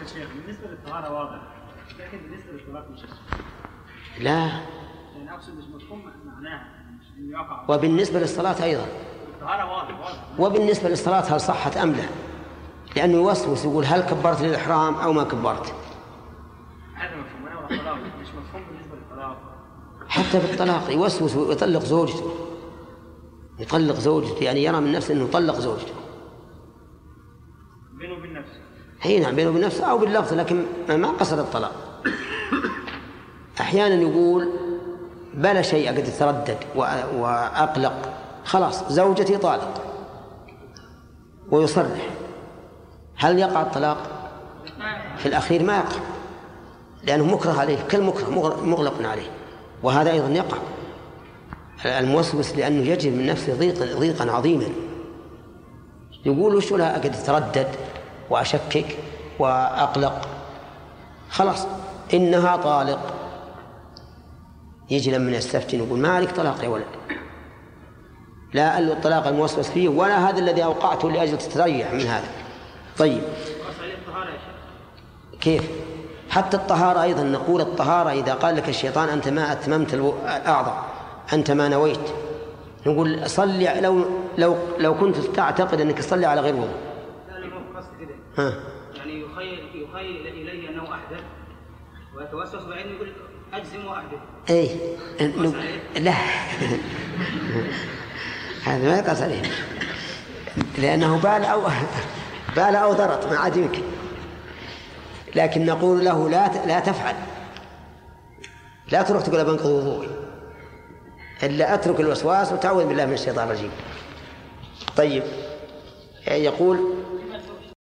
شيخ بالنسبة للطهارة واضح، لكن بالنسبة للطلاق مش لا، يعني أقصد مش مفهوم معناها إنه يقع. وبالنسبة للصلاة أيضا، الطهارة واضح. وبالنسبة للصلاة هل صحت أم لا؟ لأنه يوسوس يقول هل كبرت للإحرام أو ما كبرت. هذا مفهوم. أنا والطلاق مش مفهوم بالنسبة للطلاق. حتى في الطلاق يوسوس ويطلق زوجته، يطلق زوجته، يعني يرى من نفسه أنه طلق زوجته بينه وبين نفسه. هي نعم، بينه وبين نفسه أو باللفظ، لكن ما قصد الطلاق. أحيانا يقول بلا شيء قد يتردد وأقلق، خلاص زوجتي طالق، ويصرح. هل يقع الطلاق؟ في الأخير ما يقع، لأنه مكره عليه، كل مكره مغلق عليه، وهذا أيضا يقع الموسوس، لأنه يجد من نفسه ضيقا عظيما. يقول وش لها قد يتردد وأشكك وأقلق، خلاص إنها طالق. يجي لما يستفتن يقول ما عليك طلاق يا ولد، لا الطلاق الموسوس فيه ولا هذا الذي أوقعته لأجل تتريح من هذا. طيب كيف؟ حتى الطهارة أيضا نقول الطهارة إذا قال لك الشيطان أنت ما أتممت الأعضاء، أنت ما نويت، نقول صلي لو كنت تعتقد أنك تصلي على غير وضوء. لا مو قصد كده. يعني يخيل إليه أنه أحدث ويتوسوس بعدين يقول أجزم وأحدث. إيه لا هذا ما يقص عليه، لأنه بال أو ضرط ما عاد يمكن. لكن نقول له لا تفعل، لا تروح تقول بنقض وضوئي، إلا أترك الوسواس وتعوذ بالله من الشيطان الرجيم. طيب يقول